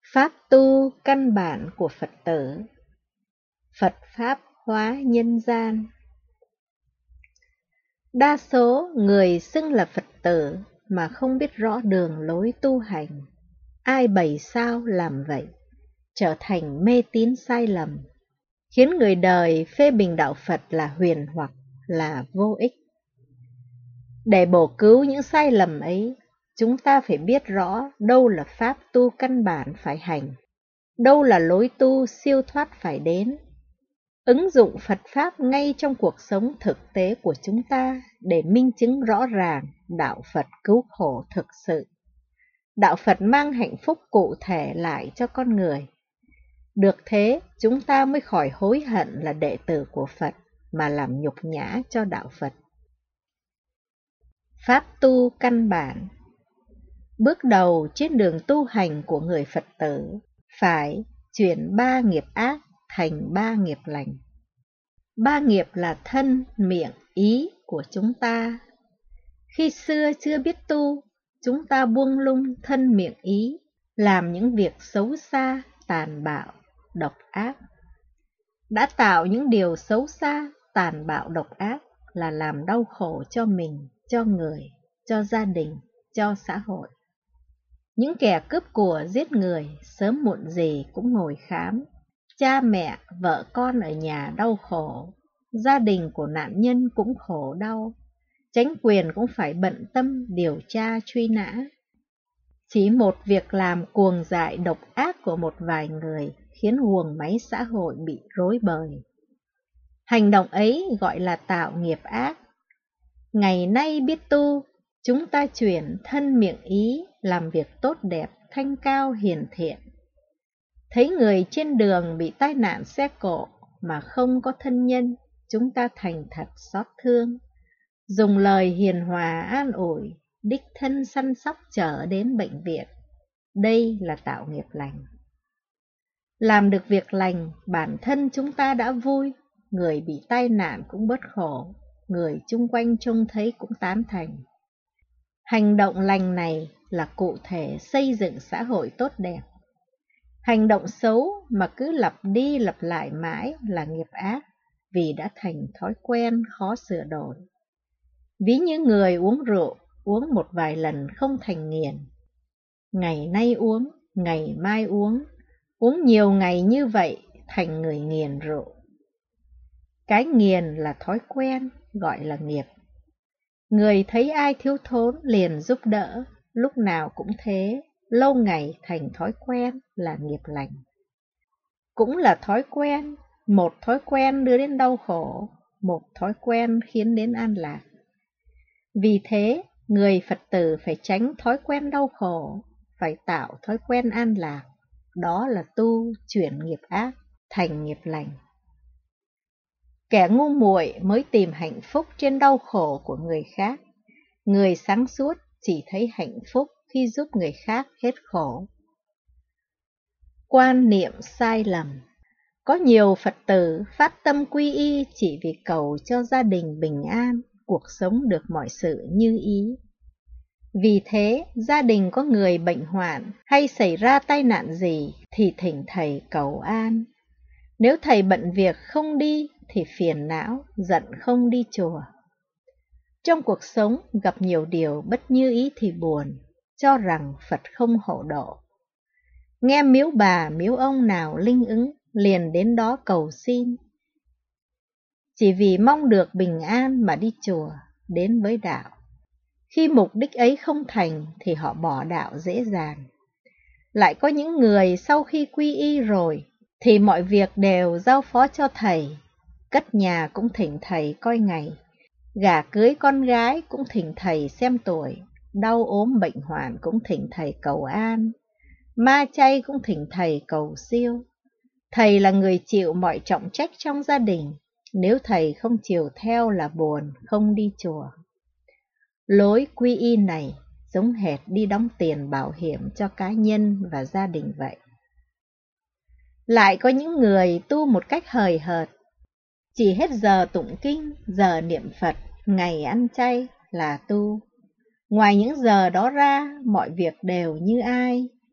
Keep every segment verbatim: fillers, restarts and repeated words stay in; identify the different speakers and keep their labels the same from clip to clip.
Speaker 1: Pháp tu căn bản của Phật tử. Phật Pháp hóa nhân gian. Đa số người xưng là Phật tử mà không biết rõ đường lối tu hành. Ai bày sao làm vậy, trở thành mê tín sai lầm, khiến người đời phê bình đạo Phật là huyền hoặc, là vô ích. Để bổ cứu những sai lầm ấy, chúng ta phải biết rõ đâu là pháp tu căn bản phải hành, đâu là lối tu siêu thoát phải đến. Ứng dụng Phật Pháp ngay trong cuộc sống thực tế của chúng ta để minh chứng rõ ràng đạo Phật cứu khổ thực sự. Đạo Phật mang hạnh phúc cụ thể lại cho con người. Được thế, chúng ta mới khỏi hối hận là đệ tử của Phật mà làm nhục nhã cho đạo Phật. Pháp tu căn bản. Bước đầu trên đường tu hành của người Phật tử phải chuyển ba nghiệp ác thành ba nghiệp lành. Ba nghiệp là thân, miệng, ý của chúng ta. Khi xưa chưa biết tu, chúng ta buông lung thân miệng ý, làm những việc xấu xa, tàn bạo, độc ác. Đã tạo những điều xấu xa, tàn bạo, độc ác là làm đau khổ cho mình, cho người, cho gia đình, cho xã hội. Những kẻ cướp của giết người sớm muộn gì cũng ngồi khám. Cha mẹ, vợ con ở nhà đau khổ, gia đình của nạn nhân cũng khổ đau, chính quyền cũng phải bận tâm điều tra truy nã. Chỉ một việc làm cuồng dại độc ác của một vài người khiến guồng máy xã hội bị rối bời. Hành động ấy gọi là tạo nghiệp ác. Ngày nay biết tu, chúng ta chuyển thân miệng ý làm việc tốt đẹp, thanh cao hiền thiện. Thấy người trên đường bị tai nạn xe cộ mà không có thân nhân, chúng ta thành thật xót thương, dùng lời hiền hòa an ủi, đích thân săn sóc chở đến bệnh viện. Đây là tạo nghiệp lành. Làm được việc lành, bản thân chúng ta đã vui, người bị tai nạn cũng bớt khổ, người chung quanh trông thấy cũng tán thành. Hành động lành này là cụ thể xây dựng xã hội tốt đẹp. Hành động xấu mà cứ lặp đi lặp lại mãi là nghiệp ác, vì đã thành thói quen khó sửa đổi. Ví như người uống rượu, uống một vài lần không thành nghiện. Ngày nay uống, ngày mai uống, uống nhiều ngày như vậy thành người nghiện rượu. Cái nghiền là thói quen, gọi là nghiệp. Người thấy ai thiếu thốn liền giúp đỡ, lúc nào cũng thế, lâu ngày thành thói quen là nghiệp lành. Cũng là thói quen, một thói quen đưa đến đau khổ, một thói quen khiến đến an lạc. Vì thế, người Phật tử phải tránh thói quen đau khổ, phải tạo thói quen an lạc, đó là tu chuyển nghiệp ác thành nghiệp lành. Kẻ ngu muội mới tìm hạnh phúc trên đau khổ của người khác, người sáng suốt chỉ thấy hạnh phúc khi giúp người khác hết khổ. Quan niệm sai lầm. Có nhiều Phật tử phát tâm quy y chỉ vì cầu cho gia đình bình an, cuộc sống được mọi sự như ý. Vì thế, gia đình có người bệnh hoạn hay xảy ra tai nạn gì thì thỉnh thầy cầu an. Nếu thầy bận việc không đi thì phiền não, giận không đi chùa. Trong cuộc sống gặp nhiều điều bất như ý thì buồn, cho rằng Phật không hộ độ. Nghe miếu bà miếu ông nào linh ứng, liền đến đó cầu xin. Chỉ vì mong được bình an mà đi chùa, đến với đạo. Khi mục đích ấy không thành thì họ bỏ đạo dễ dàng. Lại có những người sau khi quy y rồi thì mọi việc đều giao phó cho thầy. Cất nhà cũng thỉnh thầy coi ngày, gả cưới con gái cũng thỉnh thầy xem tuổi, đau ốm bệnh hoạn cũng thỉnh thầy cầu an, ma chay cũng thỉnh thầy cầu siêu. Thầy là người chịu mọi trọng trách trong gia đình, nếu thầy không chiều theo là buồn, không đi chùa. Lối quy y này giống hệt đi đóng tiền bảo hiểm cho cá nhân và gia đình vậy. Lại có những người tu một cách hời hợt, chỉ hết giờ tụng kinh, giờ niệm Phật, ngày ăn chay là tu. Ngoài những giờ đó ra, mọi việc đều như ai,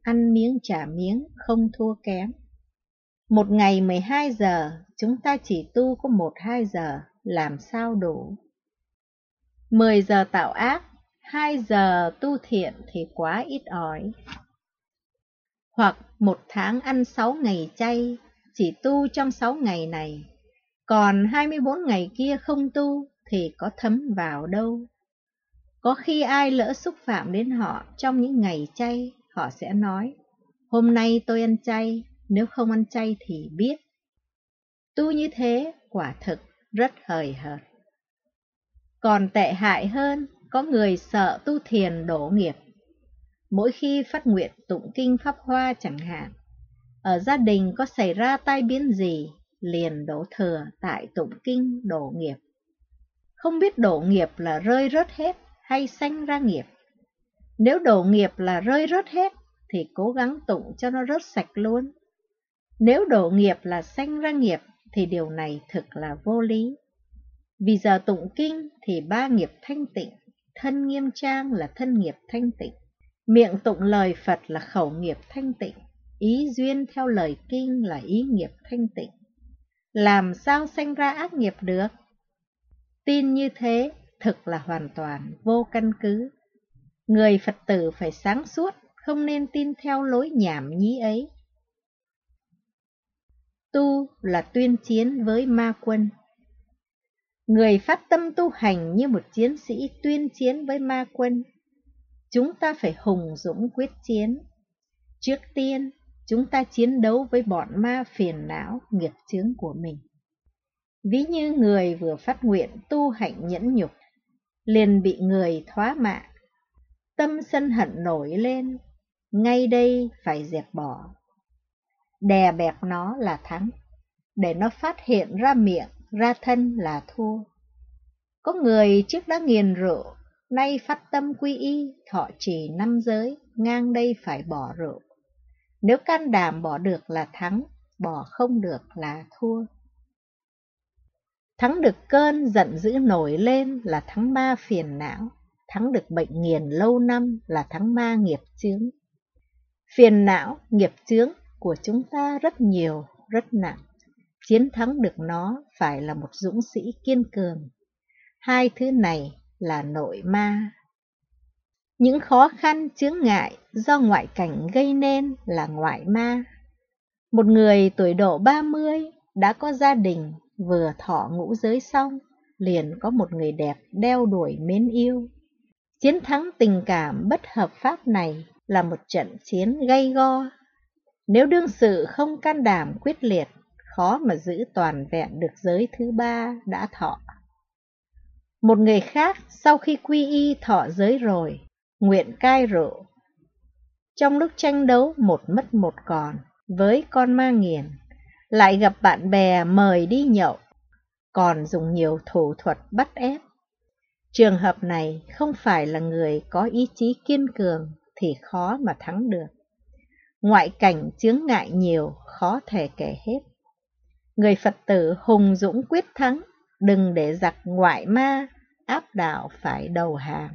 Speaker 1: ăn miếng trả miếng, không thua kém. Một ngày mười hai giờ, chúng ta chỉ tu có một hai giờ, làm sao đủ? Mười giờ tạo ác, hai giờ tu thiện thì quá ít ỏi. Hoặc một tháng ăn sáu ngày chay, chỉ tu trong sáu ngày này, còn hai mươi bốn ngày kia không tu thì có thấm vào đâu. Có khi ai lỡ xúc phạm đến họ trong những ngày chay, họ sẽ nói, hôm nay tôi ăn chay, nếu không ăn chay thì biết. Tu như thế quả thực rất hời hợt. Còn tệ hại hơn, có người sợ tu thiền đổ nghiệp. Mỗi khi phát nguyện tụng kinh Pháp Hoa chẳng hạn, ở gia đình có xảy ra tai biến gì, liền đổ thừa tại tụng kinh đổ nghiệp. Không biết đổ nghiệp là rơi rớt hết hay sanh ra nghiệp. Nếu đổ nghiệp là rơi rớt hết thì cố gắng tụng cho nó rớt sạch luôn. Nếu đổ nghiệp là sanh ra nghiệp thì điều này thực là vô lý. Vì giờ tụng kinh thì ba nghiệp thanh tịnh, thân nghiêm trang là thân nghiệp thanh tịnh, miệng tụng lời Phật là khẩu nghiệp thanh tịnh, ý duyên theo lời kinh là ý nghiệp thanh tịnh. Làm sao sanh ra ác nghiệp được? Tin như thế thực là hoàn toàn vô căn cứ. Người Phật tử phải sáng suốt, không nên tin theo lối nhảm nhí ấy. Tu là tuyên chiến với ma quân. Người phát tâm tu hành như một chiến sĩ tuyên chiến với ma quân. Chúng ta phải hùng dũng quyết chiến. Trước tiên, chúng ta chiến đấu với bọn ma phiền não, nghiệp chướng của mình. Ví như người vừa phát nguyện tu hạnh nhẫn nhục, liền bị người thoá mạ. Tâm sân hận nổi lên, ngay đây phải dẹp bỏ. Đè bẹp nó là thắng, để nó phát hiện ra miệng, ra thân là thua. Có người trước đã nghiền rượu, nay phát tâm quy y, thọ trì năm giới, ngang đây phải bỏ rượu. Nếu can đảm bỏ được là thắng, bỏ không được là thua. Thắng được cơn giận dữ nổi lên là thắng ma phiền não, thắng được bệnh nghiền lâu năm là thắng ma nghiệp chướng. Phiền não, nghiệp chướng của chúng ta rất nhiều, rất nặng. Chiến thắng được nó phải là một dũng sĩ kiên cường. Hai thứ này là nội ma. Những khó khăn chướng ngại do ngoại cảnh gây nên là ngoại ma. Một người tuổi độ ba mươi đã có gia đình, vừa thọ ngũ giới xong, liền có một người đẹp đeo đuổi mến yêu. Chiến thắng tình cảm bất hợp pháp này là một trận chiến gay go. Nếu đương sự không can đảm quyết liệt, khó mà giữ toàn vẹn được giới thứ ba đã thọ. Một người khác sau khi quy y thọ giới rồi, nguyện cai rượu. Trong lúc tranh đấu một mất một còn với con ma nghiền, lại gặp bạn bè mời đi nhậu, còn dùng nhiều thủ thuật bắt ép. Trường hợp này không phải là người có ý chí kiên cường thì khó mà thắng được. Ngoại cảnh chướng ngại nhiều, khó thể kể hết. Người Phật tử hùng dũng quyết thắng, đừng để giặc ngoại ma áp đảo phải đầu hàng.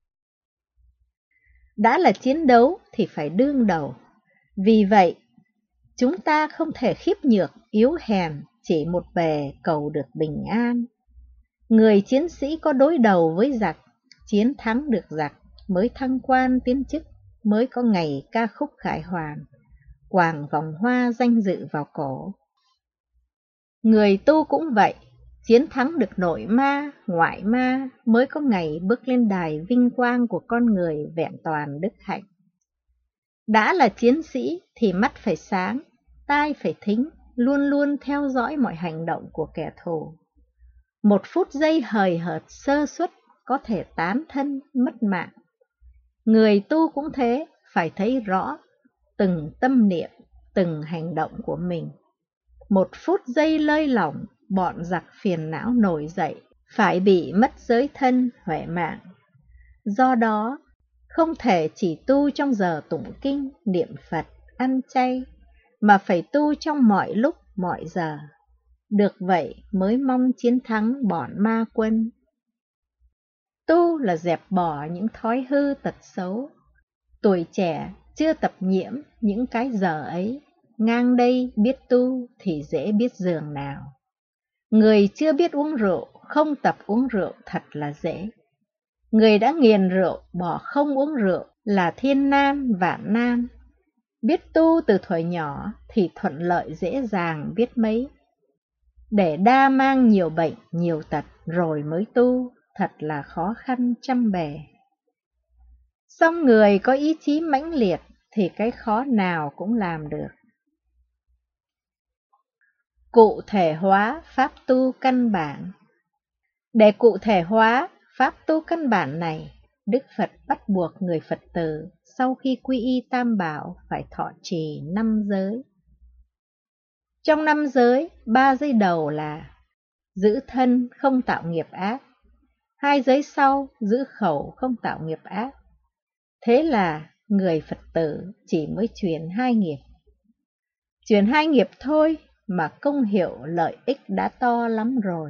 Speaker 1: Đã là chiến đấu thì phải đương đầu. Vì vậy, chúng ta không thể khiếp nhược, yếu hèn, chỉ một bề cầu được bình an. Người chiến sĩ có đối đầu với giặc, chiến thắng được giặc, mới thăng quan tiến chức, mới có ngày ca khúc khải hoàn, quàng vòng hoa danh dự vào cổ. Người tu cũng vậy, chiến thắng được nội ma, ngoại ma, mới có ngày bước lên đài vinh quang của con người vẹn toàn đức hạnh. Đã là chiến sĩ thì mắt phải sáng, tai phải thính, luôn luôn theo dõi mọi hành động của kẻ thù. Một phút giây hời hợt sơ suất có thể tán thân mất mạng. Người tu cũng thế, phải thấy rõ từng tâm niệm, từng hành động của mình. Một phút giây lơi lỏng, bọn giặc phiền não nổi dậy, phải bị mất giới thân, huệ mạng. Do đó, không thể chỉ tu trong giờ tụng kinh, niệm Phật, ăn chay, mà phải tu trong mọi lúc, mọi giờ. Được vậy mới mong chiến thắng bọn ma quân. Tu là dẹp bỏ những thói hư tật xấu. Tuổi trẻ chưa tập nhiễm những cái dở ấy, ngang đây biết tu thì dễ biết giường nào. Người chưa biết uống rượu, không tập uống rượu thật là dễ. Người đã nghiền rượu, bỏ không uống rượu là thiên nan vạn nan. Biết tu từ thuở nhỏ thì thuận lợi dễ dàng biết mấy. Để đa mang nhiều bệnh, nhiều tật rồi mới tu, thật là khó khăn trăm bề. Song người có ý chí mãnh liệt thì cái khó nào cũng làm được. Cụ thể hóa pháp tu căn bản. Để cụ thể hóa pháp tu căn bản này, Đức Phật bắt buộc người Phật tử sau khi quy y Tam Bảo phải thọ trì năm giới. Trong năm giới, ba giới đầu là giữ thân không tạo nghiệp ác, hai giới sau giữ khẩu không tạo nghiệp ác. Thế là người Phật tử chỉ mới truyền hai nghiệp. Truyền hai nghiệp thôi mà công hiệu lợi ích đã to lắm rồi.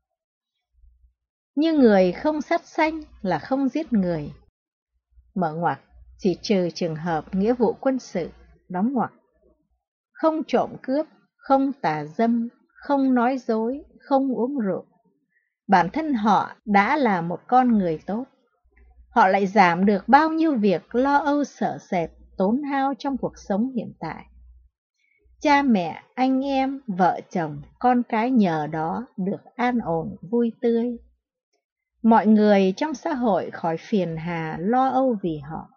Speaker 1: Như người không sát sanh là không giết người. Mở ngoặc, chỉ trừ trường hợp nghĩa vụ quân sự, đóng ngoặc. Không trộm cướp, không tà dâm, không nói dối, không uống rượu. Bản thân họ đã là một con người tốt. Họ lại giảm được bao nhiêu việc lo âu sợ sệt, tốn hao trong cuộc sống hiện tại. Cha mẹ, anh em, vợ chồng, con cái nhờ đó được an ổn, vui tươi. Mọi người trong xã hội khỏi phiền hà lo âu vì họ.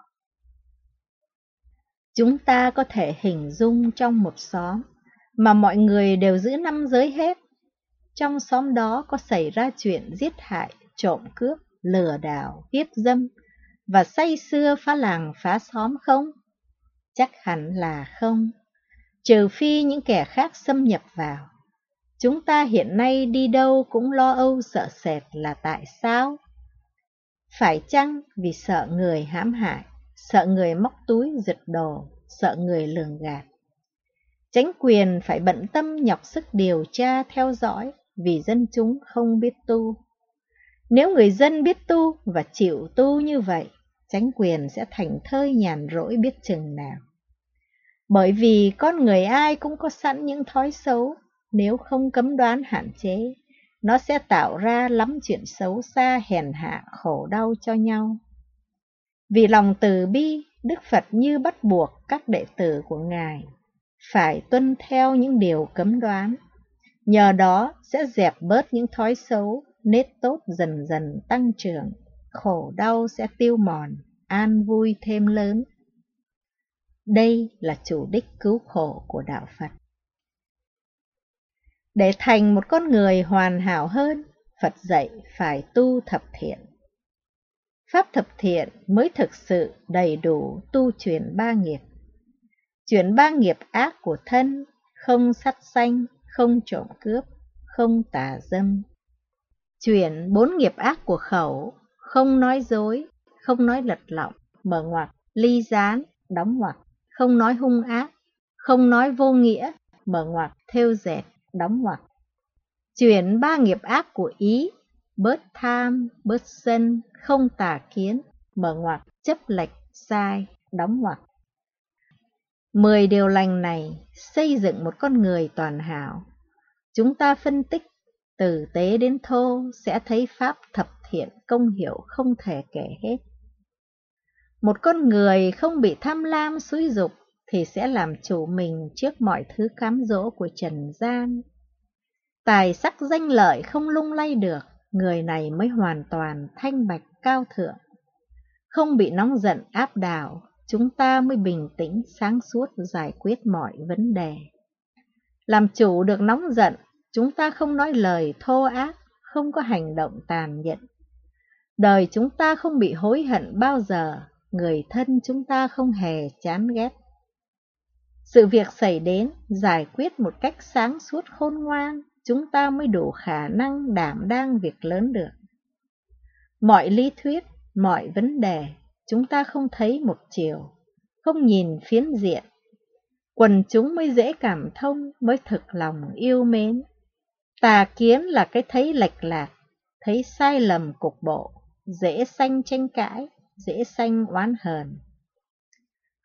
Speaker 1: Chúng ta có thể hình dung trong một xóm mà mọi người đều giữ năm giới hết. Trong xóm đó có xảy ra chuyện giết hại, trộm cướp, lừa đảo, hiếp dâm và say sưa phá làng phá xóm không? Chắc hẳn là không, trừ phi những kẻ khác xâm nhập vào. Chúng ta hiện nay đi đâu cũng lo âu sợ sệt là tại sao? Phải chăng vì sợ người hãm hại, sợ người móc túi giật đồ, sợ người lường gạt? Chính quyền phải bận tâm nhọc sức điều tra theo dõi vì dân chúng không biết tu. Nếu người dân biết tu và chịu tu như vậy, chính quyền sẽ thành thơi nhàn rỗi biết chừng nào. Bởi vì con người ai cũng có sẵn những thói xấu, nếu không cấm đoán hạn chế, nó sẽ tạo ra lắm chuyện xấu xa hèn hạ khổ đau cho nhau. Vì lòng từ bi, Đức Phật như bắt buộc các đệ tử của Ngài phải tuân theo những điều cấm đoán. Nhờ đó sẽ dẹp bớt những thói xấu, nết tốt dần dần tăng trưởng, khổ đau sẽ tiêu mòn, an vui thêm lớn. Đây là chủ đích cứu khổ của Đạo Phật. Để thành một con người hoàn hảo hơn, Phật dạy phải tu thập thiện. Pháp thập thiện mới thực sự đầy đủ tu chuyển ba nghiệp. Chuyển ba nghiệp ác của thân, không sát sanh, không trộm cướp, không tà dâm. Chuyển bốn nghiệp ác của khẩu, không nói dối, không nói lật lọng, mở ngoặc, ly gián, đóng ngoặc, không nói hung ác, không nói vô nghĩa, mở ngoặc, thêu dệt, đóng ngoặc. Chuyển ba nghiệp ác của ý, bớt tham, bớt sân, không tà kiến, mở ngoặc, chấp lệch, sai, đóng ngoặc. Mười điều lành này xây dựng một con người toàn hảo. Chúng ta phân tích từ tế đến thô sẽ thấy pháp thập thiện công hiệu không thể kể hết. Một con người không bị tham lam xúi dục thì sẽ làm chủ mình trước mọi thứ cám dỗ của trần gian. Tài sắc danh lợi không lung lay được, người này mới hoàn toàn thanh bạch cao thượng. Không bị nóng giận áp đảo, chúng ta mới bình tĩnh sáng suốt giải quyết mọi vấn đề. Làm chủ được nóng giận, chúng ta không nói lời thô ác, không có hành động tàn nhẫn. Đời chúng ta không bị hối hận bao giờ, người thân chúng ta không hề chán ghét. Sự việc xảy đến, giải quyết một cách sáng suốt khôn ngoan, chúng ta mới đủ khả năng đảm đang việc lớn được. Mọi lý thuyết, mọi vấn đề, chúng ta không thấy một chiều, không nhìn phiến diện. Quần chúng mới dễ cảm thông, mới thực lòng yêu mến. Tà kiến là cái thấy lệch lạc, thấy sai lầm cục bộ, dễ sanh tranh cãi, dễ sanh oán hờn.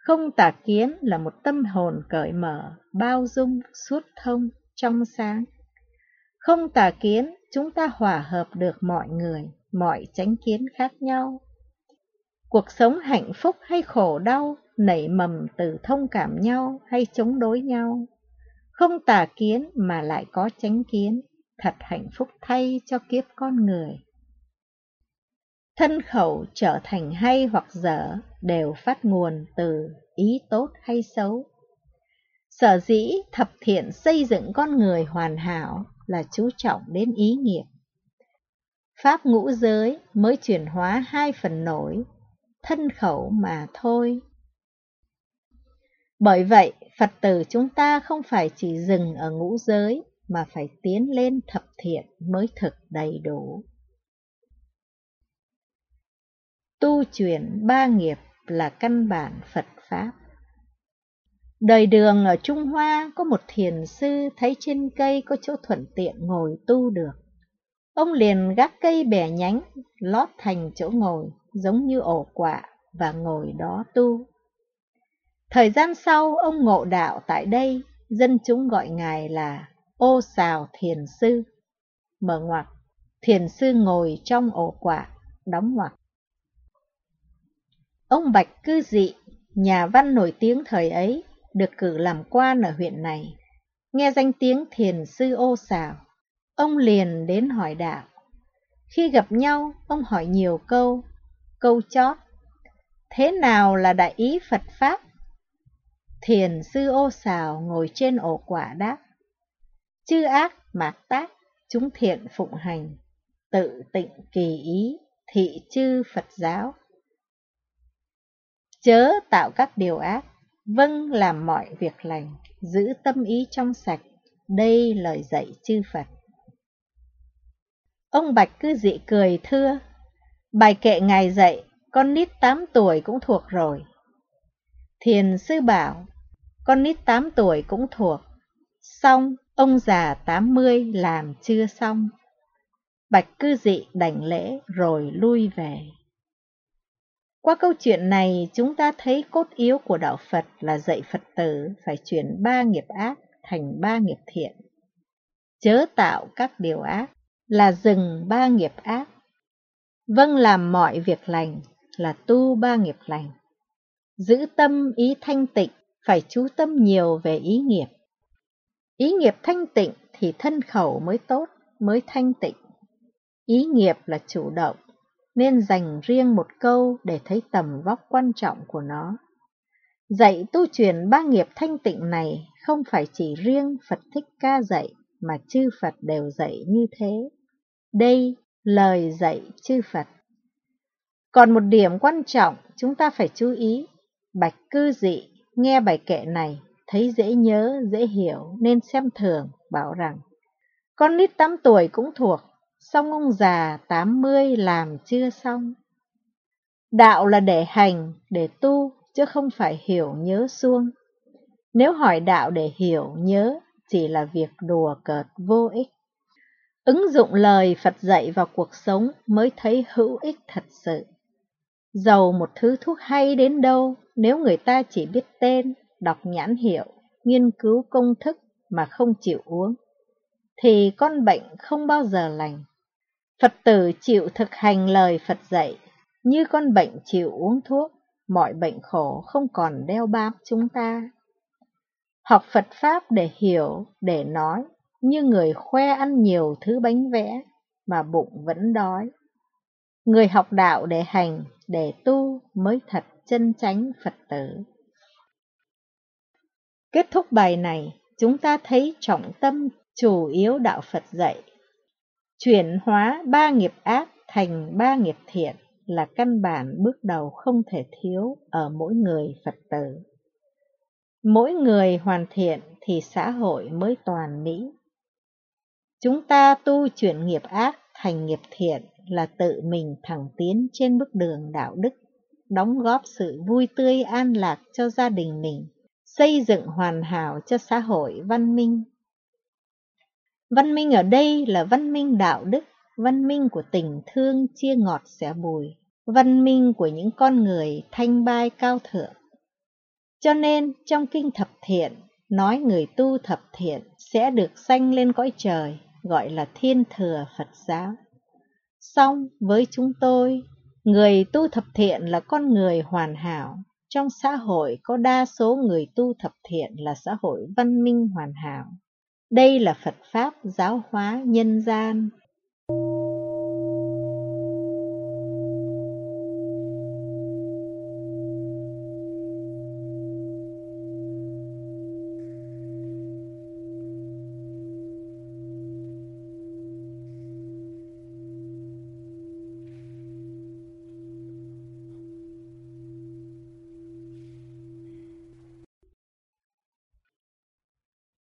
Speaker 1: Không tà kiến là một tâm hồn cởi mở, bao dung, suốt thông, trong sáng. Không tà kiến, chúng ta hòa hợp được mọi người, mọi chánh kiến khác nhau. Cuộc sống hạnh phúc hay khổ đau nảy mầm từ thông cảm nhau hay chống đối nhau. Không tà kiến mà lại có chánh kiến, thật hạnh phúc thay cho kiếp con người. Thân khẩu trở thành hay hoặc dở đều phát nguồn từ ý tốt hay xấu. Sở dĩ thập thiện xây dựng con người hoàn hảo là chú trọng đến ý nghiệp. Pháp ngũ giới mới chuyển hóa hai phần nổi, thân khẩu mà thôi. Bởi vậy, Phật tử chúng ta không phải chỉ dừng ở ngũ giới, mà phải tiến lên thập thiện mới thực đầy đủ. Tu chuyển ba nghiệp là căn bản Phật Pháp. Đời Đường ở Trung Hoa có một thiền sư thấy trên cây có chỗ thuận tiện ngồi tu được. Ông liền gác cây bẻ nhánh, lót thành chỗ ngồi giống như ổ quạ và ngồi đó tu. Thời gian sau ông ngộ đạo tại đây, dân chúng gọi ngài là Ô Sào Thiền Sư. Mở ngoặc, thiền sư ngồi trong ổ quạ, đóng ngoặc. Ông Bạch Cư Dị, nhà văn nổi tiếng thời ấy, được cử làm quan ở huyện này. Nghe danh tiếng thiền sư Ô Sào, ông liền đến hỏi đạo. Khi gặp nhau, ông hỏi nhiều câu. Câu chót: thế nào là đại ý Phật Pháp? Thiền sư Ô Sào ngồi trên ổ quả đáp: chư ác mạt tác, chúng thiện phụng hành, tự tịnh kỳ ý, thị chư Phật giáo. Chớ tạo các điều ác, vâng làm mọi việc lành, giữ tâm ý trong sạch, đây lời dạy chư Phật. Ông Bạch Cư Dị cười thưa: bài kệ ngài dạy, con nít tám tuổi cũng thuộc rồi. Thiền sư bảo: con nít tám tuổi cũng thuộc, xong ông già tám mươi làm chưa xong. Bạch Cư Dị đảnh lễ rồi lui về. Qua câu chuyện này, chúng ta thấy cốt yếu của đạo Phật là dạy Phật tử phải chuyển ba nghiệp ác thành ba nghiệp thiện. Chớ tạo các điều ác là dừng ba nghiệp ác. Vâng làm mọi việc lành là tu ba nghiệp lành. Giữ tâm ý thanh tịnh, phải chú tâm nhiều về ý nghiệp. Ý nghiệp thanh tịnh thì thân khẩu mới tốt, mới thanh tịnh. Ý nghiệp là chủ động, nên dành riêng một câu để thấy tầm vóc quan trọng của nó. Dạy tu truyền ba nghiệp thanh tịnh này không phải chỉ riêng Phật Thích Ca dạy, mà chư Phật đều dạy như thế. Đây lời dạy chư Phật. Còn một điểm quan trọng chúng ta phải chú ý. Bạch Cư Dị nghe bài kệ này thấy dễ nhớ, dễ hiểu nên xem thường, bảo rằng con nít tám tuổi cũng thuộc, xong ông già tám mươi làm chưa xong. Đạo là để hành, để tu, chứ không phải hiểu nhớ suông. Nếu hỏi đạo để hiểu nhớ, chỉ là việc đùa cợt vô ích. Ứng dụng lời Phật dạy vào cuộc sống mới thấy hữu ích thật sự. Dầu một thứ thuốc hay đến đâu, nếu người ta chỉ biết tên, đọc nhãn hiệu, nghiên cứu công thức mà không chịu uống, thì con bệnh không bao giờ lành. Phật tử chịu thực hành lời Phật dạy, như con bệnh chịu uống thuốc, mọi bệnh khổ không còn đeo bám chúng ta. Học Phật Pháp để hiểu, để nói, như người khoe ăn nhiều thứ bánh vẽ, mà bụng vẫn đói. Người học đạo để hành, để tu mới thật chân chánh Phật tử. Kết thúc bài này, chúng ta thấy trọng tâm chủ yếu đạo Phật dạy. Chuyển hóa ba nghiệp ác thành ba nghiệp thiện là căn bản bước đầu không thể thiếu ở mỗi người Phật tử. Mỗi người hoàn thiện thì xã hội mới toàn mỹ. Chúng ta tu chuyển nghiệp ác thành nghiệp thiện là tự mình thẳng tiến trên bước đường đạo đức, đóng góp sự vui tươi an lạc cho gia đình mình, xây dựng hoàn hảo cho xã hội văn minh. Văn minh ở đây là văn minh đạo đức, văn minh của tình thương chia ngọt xẻ bùi, văn minh của những con người thanh bai cao thượng. Cho nên trong Kinh Thập Thiện nói người tu thập thiện sẽ được sanh lên cõi trời, gọi là thiên thừa Phật giáo. Song với chúng tôi, người tu thập thiện là con người hoàn hảo. Trong xã hội có đa số người tu thập thiện là xã hội văn minh hoàn hảo. Đây là Phật Pháp giáo hóa nhân gian.